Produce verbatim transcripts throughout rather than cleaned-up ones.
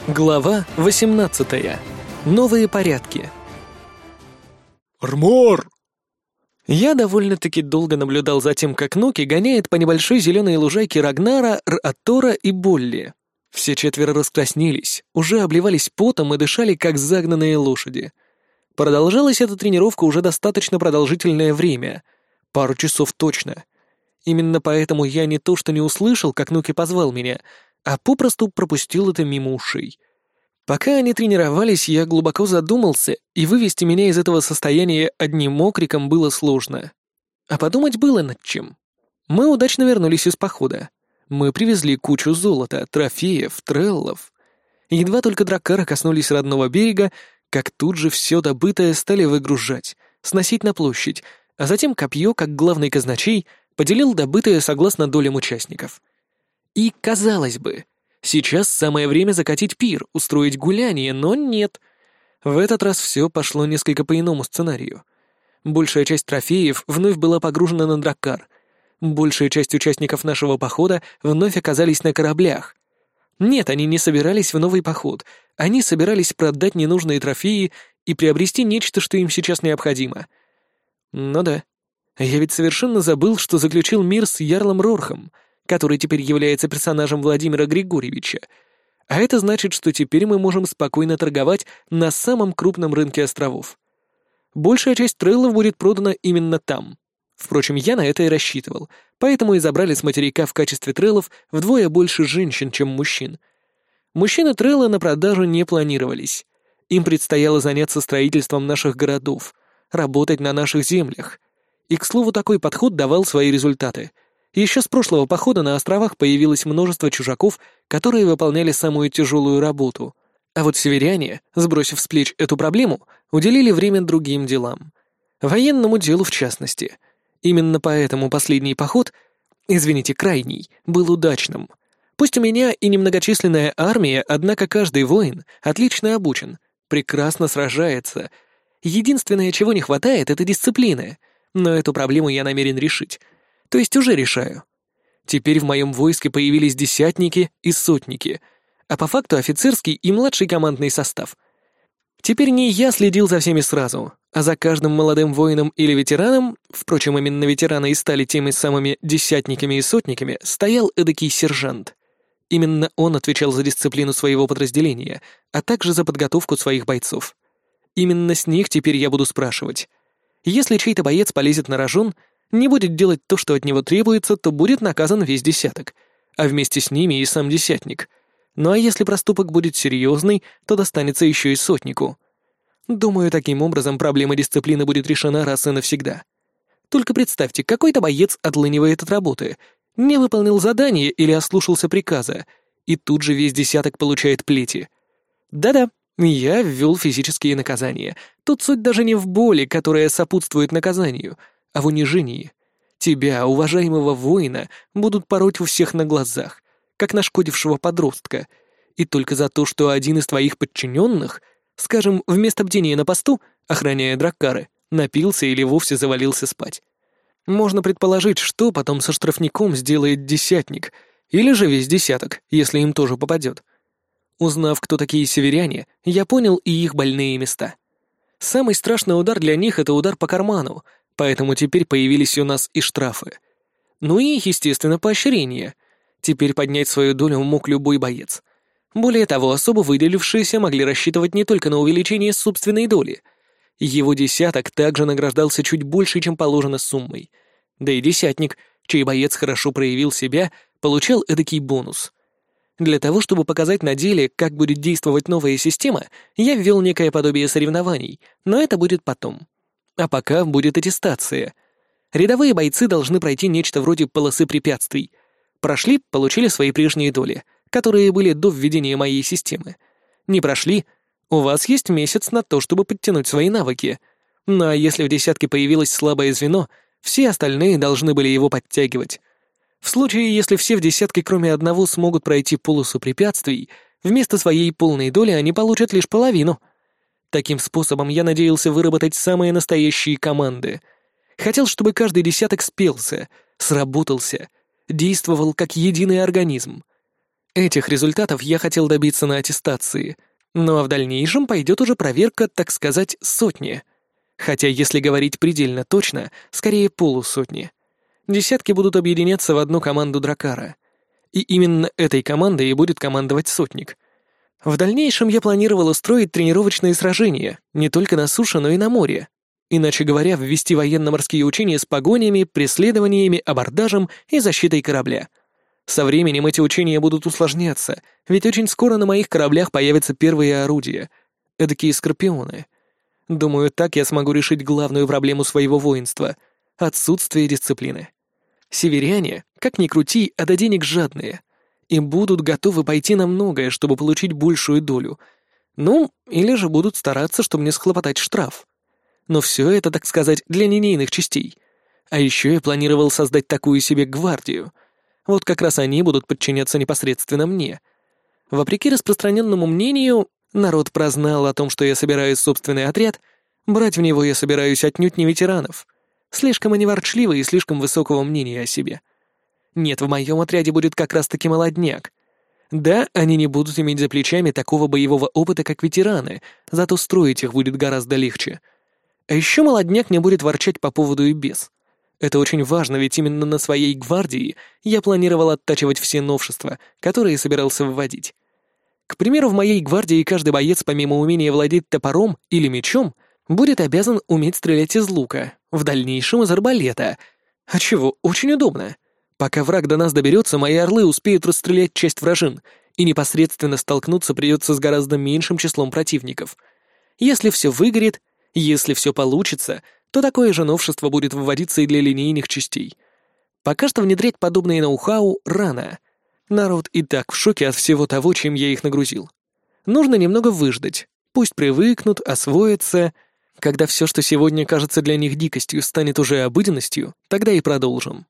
Глава восемнадцатая. Новые порядки. «Армор!» Я довольно-таки долго наблюдал за тем, как Ноки гоняет по небольшой зеленой лужайке Рагнара, Р-Атора и Болли. Все четверо раскраснелись, уже обливались потом и дышали, как загнанные лошади. Продолжалась эта тренировка уже достаточно продолжительное время. Пару часов точно. Именно поэтому я не то что не услышал, как Ноки позвал меня, а попросту пропустил это мимо ушей. Пока они тренировались, я глубоко задумался, и вывести меня из этого состояния одним окриком было сложно. А подумать было над чем. Мы удачно вернулись из похода. Мы привезли кучу золота, трофеев, треллов. Едва только драккары коснулись родного берега, как тут же все добытое стали выгружать, сносить на площадь, а затем копье, как главный казначей, поделил добытое согласно долям участников. И, казалось бы, сейчас самое время закатить пир, устроить гуляние, но нет. В этот раз все пошло несколько по иному сценарию. Большая часть трофеев вновь была погружена на драккар. Большая часть участников нашего похода вновь оказались на кораблях. Нет, они не собирались в новый поход. Они собирались продать ненужные трофеи и приобрести нечто, что им сейчас необходимо. Ну да, я ведь совершенно забыл, что заключил мир с Ярлом Рорхом, который теперь является персонажем Владимира Григорьевича. А это значит, что теперь мы можем спокойно торговать на самом крупном рынке островов. Большая часть треллов будет продана именно там. Впрочем, я на это и рассчитывал, поэтому и забрали с материка в качестве треллов вдвое больше женщин, чем мужчин. Мужчины треллы на продажу не планировались. Им предстояло заняться строительством наших городов, работать на наших землях. И, к слову, такой подход давал свои результаты — еще с прошлого похода на островах появилось множество чужаков, которые выполняли самую тяжелую работу. А вот северяне, сбросив с плеч эту проблему, уделили время другим делам. Военному делу в частности. Именно поэтому последний поход, извините, крайний, был удачным. Пусть у меня и немногочисленная армия, однако каждый воин отлично обучен, прекрасно сражается. Единственное, чего не хватает, это дисциплины. Но эту проблему я намерен решить. То есть уже решаю. Теперь в моем войске появились десятники и сотники, а по факту офицерский и младший командный состав. Теперь не я следил за всеми сразу, а за каждым молодым воином или ветераном, впрочем, именно ветераны и стали теми самыми десятниками и сотниками, стоял эдакий сержант. Именно он отвечал за дисциплину своего подразделения, а также за подготовку своих бойцов. Именно с них теперь я буду спрашивать. Если чей-то боец полезет на рожон, не будет делать то, что от него требуется, то будет наказан весь десяток, а вместе с ними и сам десятник. Ну а если проступок будет серьезный, то достанется еще и сотнику. Думаю, таким образом проблема дисциплины будет решена раз и навсегда. Только представьте, какой-то боец отлынивает от работы, не выполнил задание или ослушался приказа, и тут же весь десяток получает плети. Да-да, я ввел физические наказания. Тут суть даже не в боли, которая сопутствует наказанию, а в унижении. Тебя, уважаемого воина, будут пороть у всех на глазах, как нашкодившего подростка, и только за то, что один из твоих подчиненных, скажем, вместо бдения на посту, охраняя драккары, напился или вовсе завалился спать. Можно предположить, что потом со штрафником сделает десятник, или же весь десяток, если им тоже попадет. Узнав, кто такие северяне, я понял и их больные места. Самый страшный удар для них — это удар по карману, поэтому теперь появились у нас и штрафы. Ну и, естественно, поощрения. Теперь поднять свою долю мог любой боец. Более того, особо выделившиеся могли рассчитывать не только на увеличение собственной доли. Его десяток также награждался чуть больше, чем положено суммой. Да и десятник, чей боец хорошо проявил себя, получал эдакий бонус. Для того, чтобы показать на деле, как будет действовать новая система, я ввел некое подобие соревнований, но это будет потом. А пока будет аттестация. Рядовые бойцы должны пройти нечто вроде полосы препятствий. Прошли — получили свои прежние доли, которые были до введения моей системы. Не прошли — у вас есть месяц на то, чтобы подтянуть свои навыки. Ну а если в десятке появилось слабое звено, все остальные должны были его подтягивать. В случае, если все в десятке, кроме одного, смогут пройти полосу препятствий, вместо своей полной доли они получат лишь половину. Таким способом я надеялся выработать самые настоящие команды. Хотел, чтобы каждый десяток спелся, сработался, действовал как единый организм. Этих результатов я хотел добиться на аттестации, ну а в дальнейшем пойдет уже проверка, так сказать, сотни. Хотя, если говорить предельно точно, скорее полусотни. Десятки будут объединяться в одну команду Дракара. И именно этой командой и будет командовать сотник. В дальнейшем я планировал устроить тренировочные сражения, не только на суше, но и на море. Иначе говоря, ввести военно-морские учения с погонями, преследованиями, абордажем и защитой корабля. Со временем эти учения будут усложняться, ведь очень скоро на моих кораблях появятся первые орудия, эдакие скорпионы. Думаю, так я смогу решить главную проблему своего воинства — отсутствие дисциплины. Северяне, как ни крути, а до денег жадные, и будут готовы пойти на многое, чтобы получить большую долю. Ну, или же будут стараться, чтобы мне схлопотать штраф. Но все это, так сказать, для линейных частей. А еще я планировал создать такую себе гвардию. Вот как раз они будут подчиняться непосредственно мне. Вопреки распространенному мнению, народ прознал о том, что я собираю собственный отряд, брать в него я собираюсь отнюдь не ветеранов. Слишком они ворчливы и слишком высокого мнения о себе. Нет, в моем отряде будет как раз-таки молодняк. Да, они не будут иметь за плечами такого боевого опыта, как ветераны, зато строить их будет гораздо легче. А еще молодняк не будет ворчать по поводу и без. Это очень важно, ведь именно на своей гвардии я планировал оттачивать все новшества, которые собирался вводить. К примеру, в моей гвардии каждый боец, помимо умения владеть топором или мечом, будет обязан уметь стрелять из лука, в дальнейшем из арбалета. А чего, очень удобно. Пока враг до нас доберется, мои орлы успеют расстрелять часть вражин, и непосредственно столкнуться придется с гораздо меньшим числом противников. Если все выгорит, если все получится, то такое же новшество будет вводиться и для линейных частей. Пока что внедрять подобные ноу-хау рано. Народ и так в шоке от всего того, чем я их нагрузил. Нужно немного выждать. Пусть привыкнут, освоятся. Когда все, что сегодня кажется для них дикостью, станет уже обыденностью, тогда и продолжим.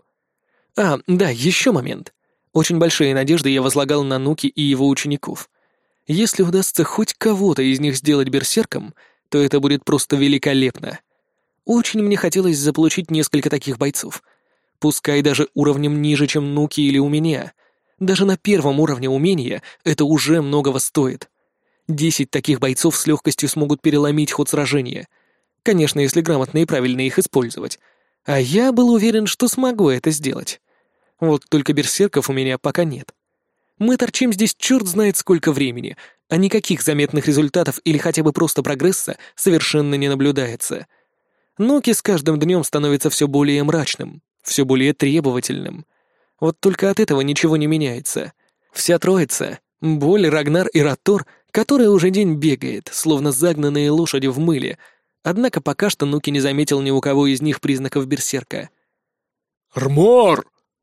А, да, еще момент. Очень большие надежды я возлагал на Нуки и его учеников. Если удастся хоть кого-то из них сделать берсерком, то это будет просто великолепно. Очень мне хотелось заполучить несколько таких бойцов. Пускай даже уровнем ниже, чем Нуки или у меня. Даже на первом уровне умения это уже многого стоит. Десять таких бойцов с легкостью смогут переломить ход сражения. Конечно, если грамотно и правильно их использовать. А я был уверен, что смогу это сделать. Вот только берсерков у меня пока нет. Мы торчим здесь черт знает сколько времени, а никаких заметных результатов или хотя бы просто прогресса совершенно не наблюдается. Нуки с каждым днем становится все более мрачным, все более требовательным. Вот только от этого ничего не меняется. Вся троица — Боль, Рагнар и Раттор, который уже день бегает, словно загнанные лошади в мыле, однако пока что Нуки не заметил ни у кого из них признаков берсерка. «Рмор!»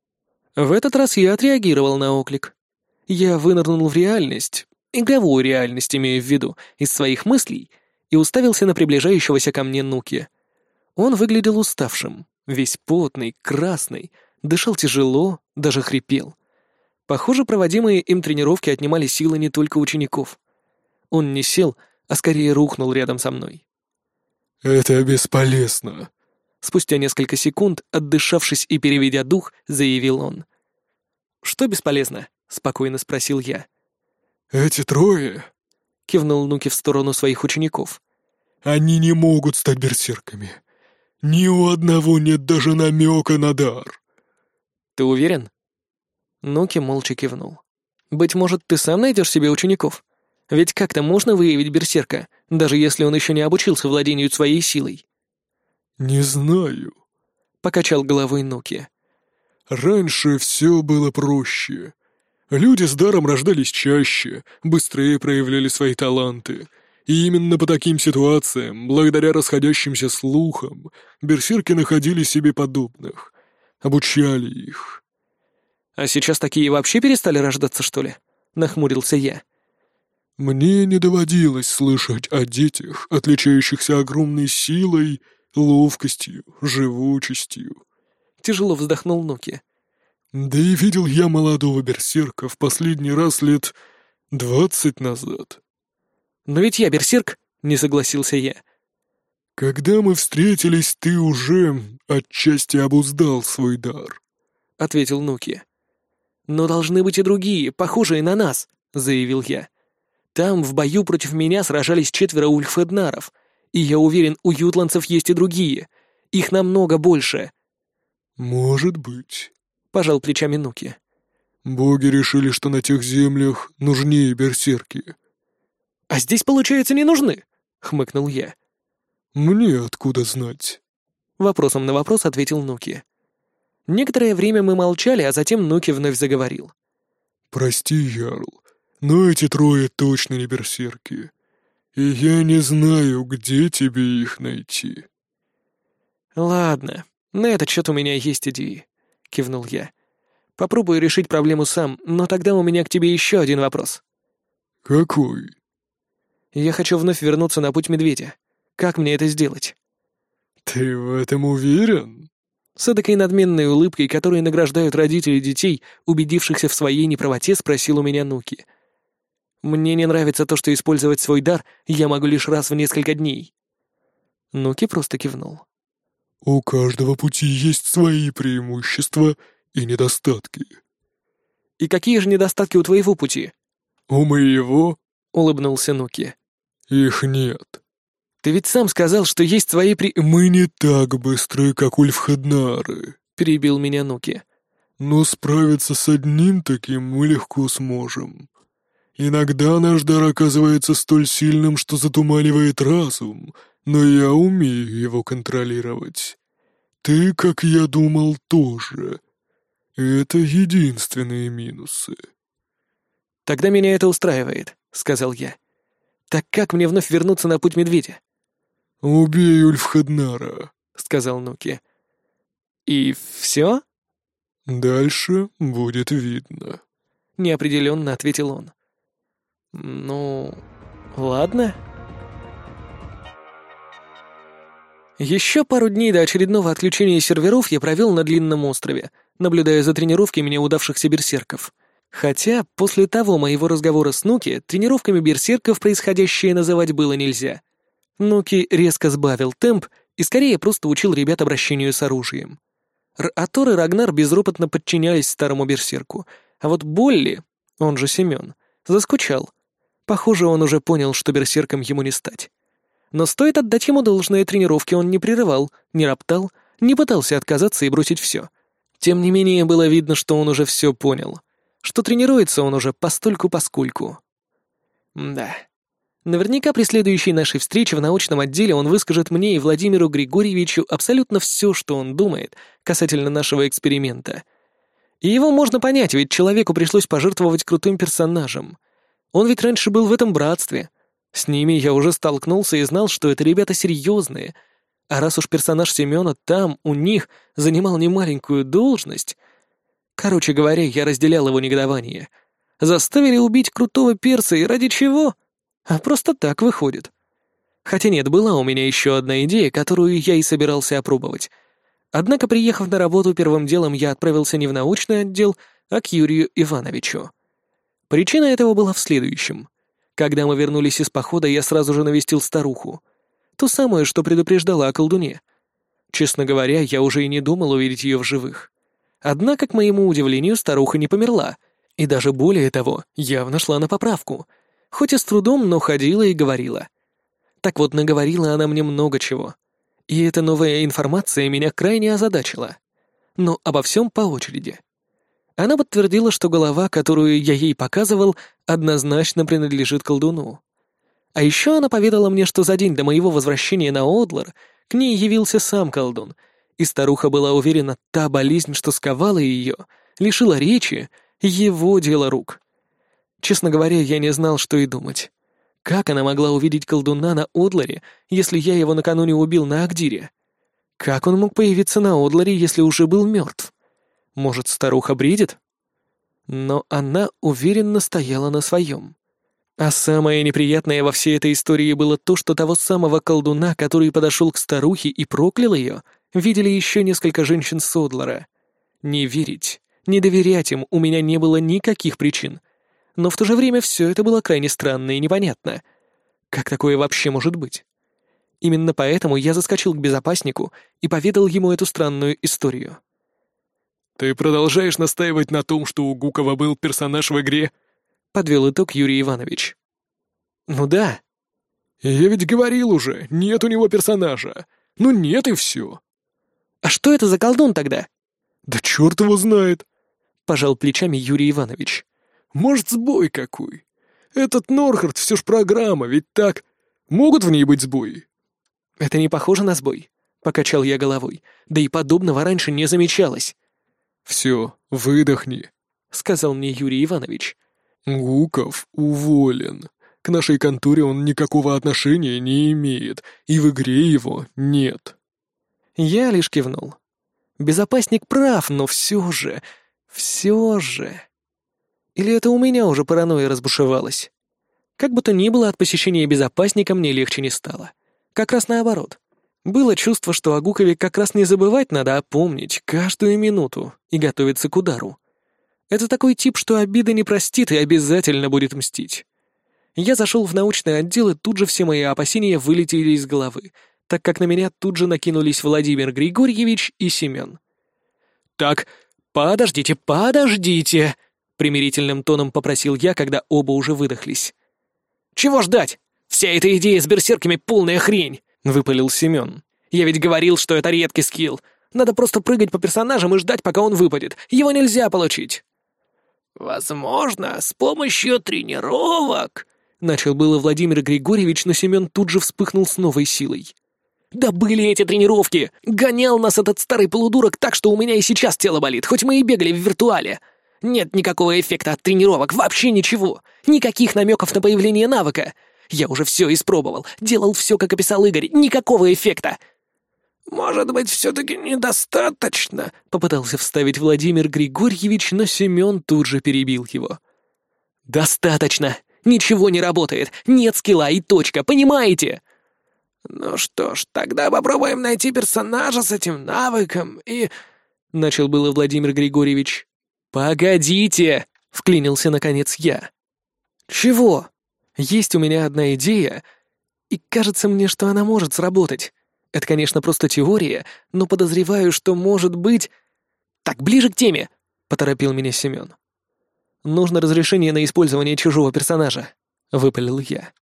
В этот раз я отреагировал на оклик. Я вынырнул в реальность, игровую реальность имею в виду, из своих мыслей, и уставился на приближающегося ко мне Нуки. Он выглядел уставшим, весь потный, красный, дышал тяжело, даже хрипел. Похоже, проводимые им тренировки отнимали силы не только учеников. Он не сел, а скорее рухнул рядом со мной. «Это бесполезно», — спустя несколько секунд, отдышавшись и переведя дух, заявил он. «Что бесполезно?» — спокойно спросил я. «Эти трое», — кивнул Нуки в сторону своих учеников. «Они не могут стать берсерками. Ни у одного нет даже намека на дар». «Ты уверен?» Нуки молча кивнул. «Быть может, ты сам найдешь себе учеников? Ведь как-то можно выявить берсерка, даже если он еще не обучился владению своей силой». «Не знаю», — покачал головой Нуки. «Раньше все было проще. Люди с даром рождались чаще, быстрее проявляли свои таланты. И именно по таким ситуациям, благодаря расходящимся слухам, берсерки находили себе подобных, обучали их». «А сейчас такие вообще перестали рождаться, что ли?» — нахмурился я. «Мне не доводилось слышать о детях, отличающихся огромной силой, ловкостью, живучестью». Тяжело вздохнул Нуки. «Да и видел я молодого берсерка в последний раз лет двадцать назад». «Но ведь я берсерк», — не согласился я. «Когда мы встретились, ты уже отчасти обуздал свой дар», — ответил Нуки. «Но должны быть и другие, похожие на нас», — заявил я. «Там в бою против меня сражались четверо ульфхеднаров, и я уверен, у ютландцев есть и другие. Их намного больше». «Может быть», — пожал плечами Нуки. «Боги решили, что на тех землях нужнее берсерки». «А здесь, получается, не нужны?» — хмыкнул я. «Мне откуда знать?» Вопросом на вопрос ответил Нуки. Некоторое время мы молчали, а затем Нуки вновь заговорил. «Прости, Ярл, но эти трое точно не берсерки. И я не знаю, где тебе их найти». «Ладно, на этот счет у меня есть идеи», — кивнул я. «Попробую решить проблему сам, но тогда у меня к тебе еще один вопрос». «Какой?» «Я хочу вновь вернуться на путь медведя. Как мне это сделать?» «Ты в этом уверен?» С эдакой надменной улыбкой, которой награждают родители детей, убедившихся в своей неправоте, спросил у меня Нуки. «Мне не нравится то, что использовать свой дар я могу лишь раз в несколько дней». Нуки просто кивнул. «У каждого пути есть свои преимущества и недостатки». «И какие же недостатки у твоего пути?» «У моего?» — улыбнулся Нуки. «Их нет». «Ты ведь сам сказал, что есть свои при...» «Мы не так быстры, как ульфхеднары», — перебил меня Нуки. «но справиться с одним таким мы легко сможем. Иногда наш дар оказывается столь сильным, что затуманивает разум, но я умею его контролировать. Ты, как я думал, тоже. Это единственные минусы». «Тогда меня это устраивает», — сказал я. «Так как мне вновь вернуться на путь медведя?» «Убей Ульфхеднара», — сказал Нуки. «И все?» «Дальше будет видно», — неопределенно ответил он. «Ну, ладно». Еще пару дней до очередного отключения серверов я провел на длинном острове, наблюдая за тренировками неудавшихся берсерков. Хотя после того моего разговора с Нуки тренировками берсерков происходящее называть было нельзя. Нуки резко сбавил темп и скорее просто учил ребят обращению с оружием. Р-Атор и Рагнар безропотно подчинялись старому берсерку, а вот Болли, он же Семен, заскучал. Похоже, он уже понял, что берсерком ему не стать. Но стоит отдать ему должное, тренировки он не прерывал, не роптал, не пытался отказаться и бросить все. Тем не менее, было видно, что он уже все понял, что тренируется он уже постольку-поскольку. Да. Наверняка при следующей нашей встрече в научном отделе он выскажет мне и Владимиру Григорьевичу абсолютно все, что он думает касательно нашего эксперимента. И его можно понять, ведь человеку пришлось пожертвовать крутым персонажем. Он ведь раньше был в этом братстве. С ними я уже столкнулся и знал, что это ребята серьезные. А раз уж персонаж Семена там, у них, занимал немаленькую должность... Короче говоря, я разделял его негодование. Заставили убить крутого перса, и ради чего? А просто так выходит. Хотя нет, была у меня еще одна идея, которую я и собирался опробовать. Однако, приехав на работу, первым делом я отправился не в научный отдел, а к Юрию Ивановичу. Причина этого была в следующем. Когда мы вернулись из похода, я сразу же навестил старуху. Ту самую, что предупреждала о колдуне. Честно говоря, я уже и не думал увидеть ее в живых. Однако, к моему удивлению, старуха не померла, и даже более того, явно шла на поправку. Хоть и с трудом, но ходила и говорила. Так вот, наговорила она мне много чего. И эта новая информация меня крайне озадачила. Но обо всем по очереди. Она подтвердила, что голова, которую я ей показывал, однозначно принадлежит колдуну. А еще она поведала мне, что за день до моего возвращения на Одлар к ней явился сам колдун, и старуха была уверена, та болезнь, что сковала ее, лишила речи, его дело рук. Честно говоря, я не знал, что и думать. Как она могла увидеть колдуна на Одларе, если я его накануне убил на Агдире? Как он мог появиться на Одларе, если уже был мертв? Может, старуха бредит? Но она уверенно стояла на своем. А самое неприятное во всей этой истории было то, что того самого колдуна, который подошел к старухе и проклял ее, видели еще несколько женщин с Одлара. Не верить, не доверять им у меня не было никаких причин. Но в то же время все это было крайне странно и непонятно. Как такое вообще может быть? Именно поэтому я заскочил к безопаснику и поведал ему эту странную историю. Ты продолжаешь настаивать на том, что у Гукова был персонаж в игре? Подвел итог Юрий Иванович. Ну да. Я ведь говорил уже, нет у него персонажа. Ну нет и все. А что это за колдун тогда? Да черт его знает. Пожал плечами Юрий Иванович. Может, сбой какой? Этот Норхард все ж программа, ведь так? Могут в ней быть сбои? Это не похоже на сбой. Покачал я головой. Да и подобного раньше не замечалось. Все, выдохни, сказал мне Юрий Иванович. Гуков уволен. К нашей конторе он никакого отношения не имеет, и в игре его нет. Я лишь кивнул. Безопасник прав, но все же... Все же... Или это у меня уже паранойя разбушевалась? Как бы то ни было, от посещения безопасника мне легче не стало. Как раз наоборот. Было чувство, что о Гукове как раз не забывать надо, а помнить каждую минуту и готовиться к удару. Это такой тип, что обиды не простит и обязательно будет мстить. Я зашел в научный отдел, и тут же все мои опасения вылетели из головы, так как на меня тут же накинулись Владимир Григорьевич и Семен. «Так, подождите, подождите!» — примирительным тоном попросил я, когда оба уже выдохлись. «Чего ждать? Вся эта идея с берсерками — полная хрень!» — выпалил Семен. «Я ведь говорил, что это редкий скилл. Надо просто прыгать по персонажам и ждать, пока он выпадет. Его нельзя получить». «Возможно, с помощью тренировок», — начал было Владимир Григорьевич, но Семен тут же вспыхнул с новой силой. «Да были эти тренировки! Гонял нас этот старый полудурок так, что у меня и сейчас тело болит, хоть мы и бегали в виртуале. Нет никакого эффекта от тренировок, вообще ничего. Никаких намеков на появление навыка. Я уже все испробовал, делал все, как описал Игорь, никакого эффекта». «Может быть, все-таки недостаточно?» — попытался вставить Владимир Григорьевич, но Семен тут же перебил его. «Достаточно! Ничего не работает! Нет скилла и точка, понимаете?» «Ну что ж, тогда попробуем найти персонажа с этим навыком и...» — начал было Владимир Григорьевич. «Погодите!» — вклинился наконец я. «Чего? Есть у меня одна идея, и кажется мне, что она может сработать. Это, конечно, просто теория, но подозреваю, что может быть...» «Так, ближе к теме!» — поторопил меня Семен. «Нужно разрешение на использование чужого персонажа», — выпалил я.